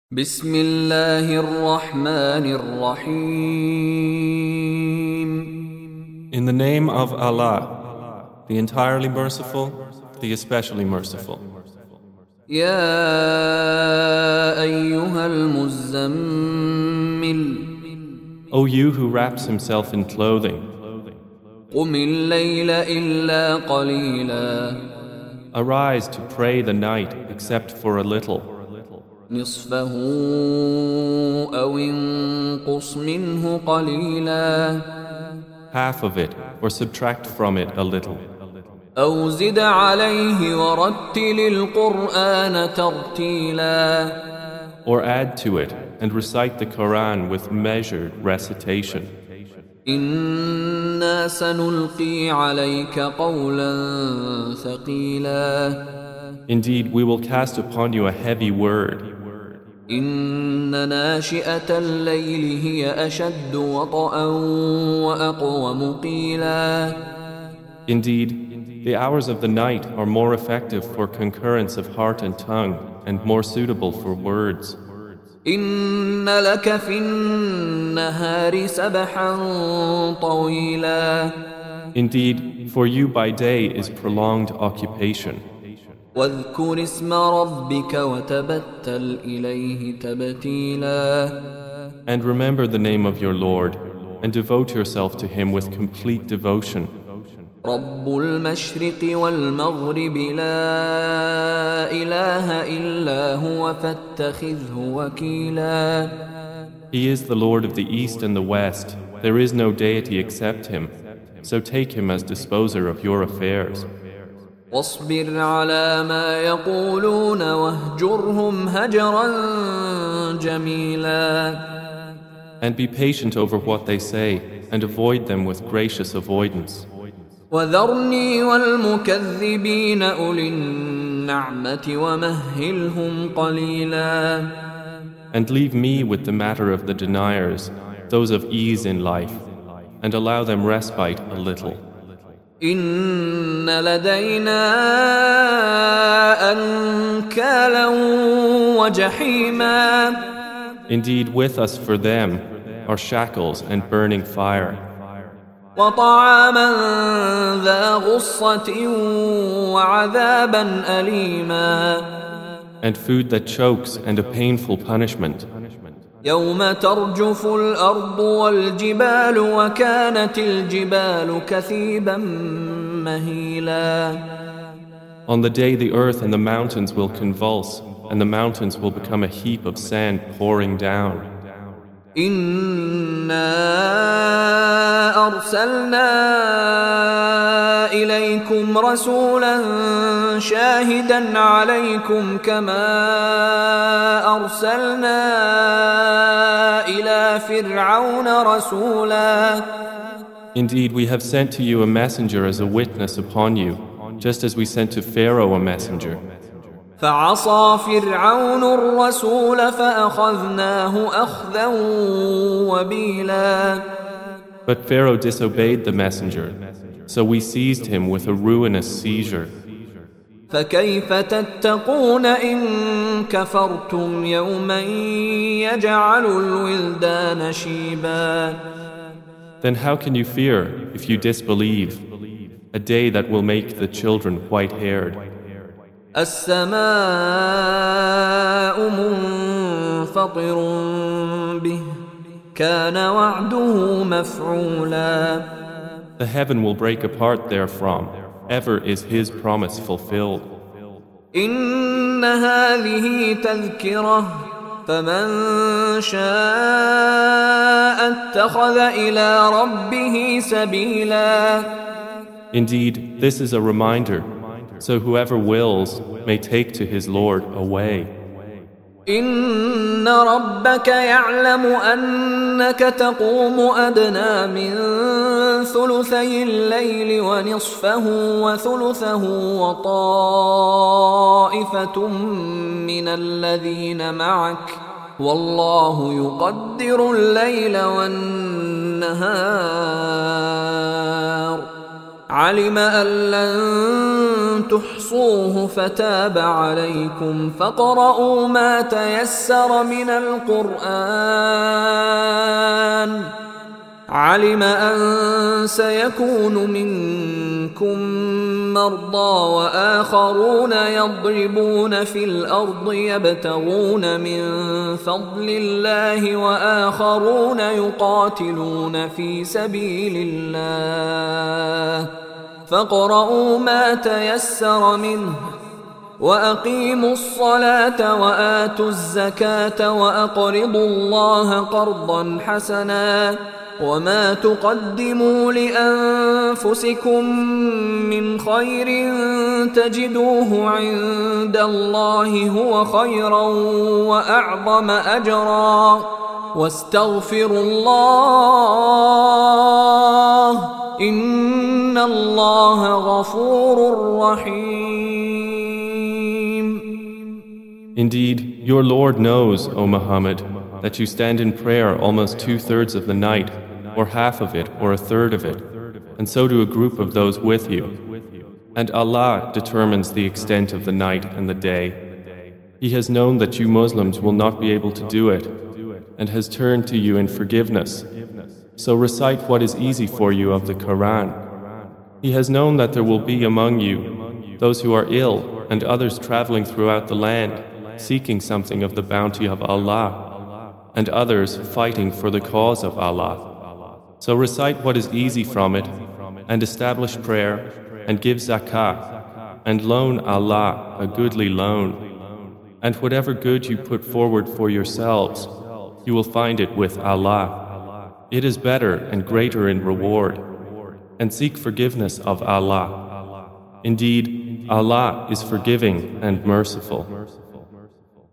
بسم الله الرحمن الرحيم. In the name of Allah, the entirely merciful, the especially merciful. يا أيها المزمل O you who wraps himself in clothing, قم الليل إلا قليلا arise to pray the night except for a little, نصفه أو انقص منه قليلا half of it, or subtract from it a little, أو زد عليه ورتل القرآن ترتيلا or add to it and recite the Quran with measured recitation. إنا سنلقي عليك قولا ثقيلا Indeed, we will cast upon you a heavy word. إن ناشئة الليل هي أشد وطئا وأقوم قيلا Indeed, the hours of the night are more effective for concurrence of heart and tongue and more suitable for words. إن لك في النهار سبحا طويلا Indeed, for you by day is prolonged occupation. واذكر اسم ربك وتبتل إليه تبتيلا And remember the name of your Lord and devote yourself to Him with complete devotion. رب المشرق والمغرب لا إله إلا هو فاتخذه وكيلا He is the Lord of the East and the West. There is no deity except Him. So take Him as disposer of your affairs. واصبر على ما يقولون واهجرهم هجرا جميلا And be patient over what they say and avoid them with gracious avoidance. وذرني والمكذبين أولي النعمة ومهلهم قليلا And leave me with the matter of the deniers, those of ease in life, and allow them respite a little. إن لدينا أنكالا وجحيما Indeed, with us for them are shackles and burning fire, وطعاما ذا غصة وعذابا أليما and food that chokes and a painful punishment. يوم ترجف الأرض والجبال وكانت الجبال كثيبا مهيلا On the day the earth and the mountains will convulse, and the mountains will become a heap of sand pouring down. إنا أرسلنا إليكم رسولا شاهدا عليكم كما أرسلنا إلى فرعون رسولا Indeed, we have sent to you a messenger as a witness upon you, just as we sent to Pharaoh a messenger. فعصى فرعون الرسول فأخذناه أخذا وبيلا But Pharaoh disobeyed the messenger, so we seized him with a ruinous seizure. فكيف تتقون إن كفرتم يوما يجعل الولدان شيبا Then how can you fear, if you disbelieve, a day that will make the children white-haired? السماء منفطر به كان وعده مفعولا The heaven will break apart therefrom. Ever is His promise fulfilled. إن هذه تذكرة فمن شاء اتخذ إلى ربه سبيلا Indeed, this is a reminder, so whoever wills may take to his Lord a way. إن ربك يعلم أنك تقوم أدنى من ثلثي الليل ونصفه وثلثه وطائفة من الذين معك والله يقدر الليل والنهار علم أن لن تحصوه فتاب عليكم فاقرؤوا ما تيسر من القرآن علم أن سيكون منكم مرضى وآخرون يضربون في الأرض يبتغون من فضل الله وآخرون يقاتلون في سبيل الله فاقرؤوا ما تيسر منه وأقيموا الصلاة وآتوا الزكاة وأقرضوا الله قرضا حسنا وما تقدموا لأنفسكم من خير تجدوه عند الله هو خيرا وأعظم أجرا واستغفروا الله إن الله غفور رحيم. Indeed, your Lord knows, O Muhammad, that you stand in prayer almost 2/3 of the night, or half of it, or 1/3 of it, and so do a group of those with you. And Allah determines the extent of the night and the day. He has known that you Muslims will not be able to do it, and has turned to you in forgiveness. So recite what is easy for you of the Quran. He has known that there will be among you those who are ill and others traveling throughout the land, seeking something of the bounty of Allah, and others fighting for the cause of Allah. So recite what is easy from it, and establish prayer, and give zakah, and loan Allah a goodly loan. And whatever good you put forward for yourselves, you will find it with Allah. It is better and greater in reward. And seek forgiveness of Allah. Indeed, Allah is forgiving and merciful.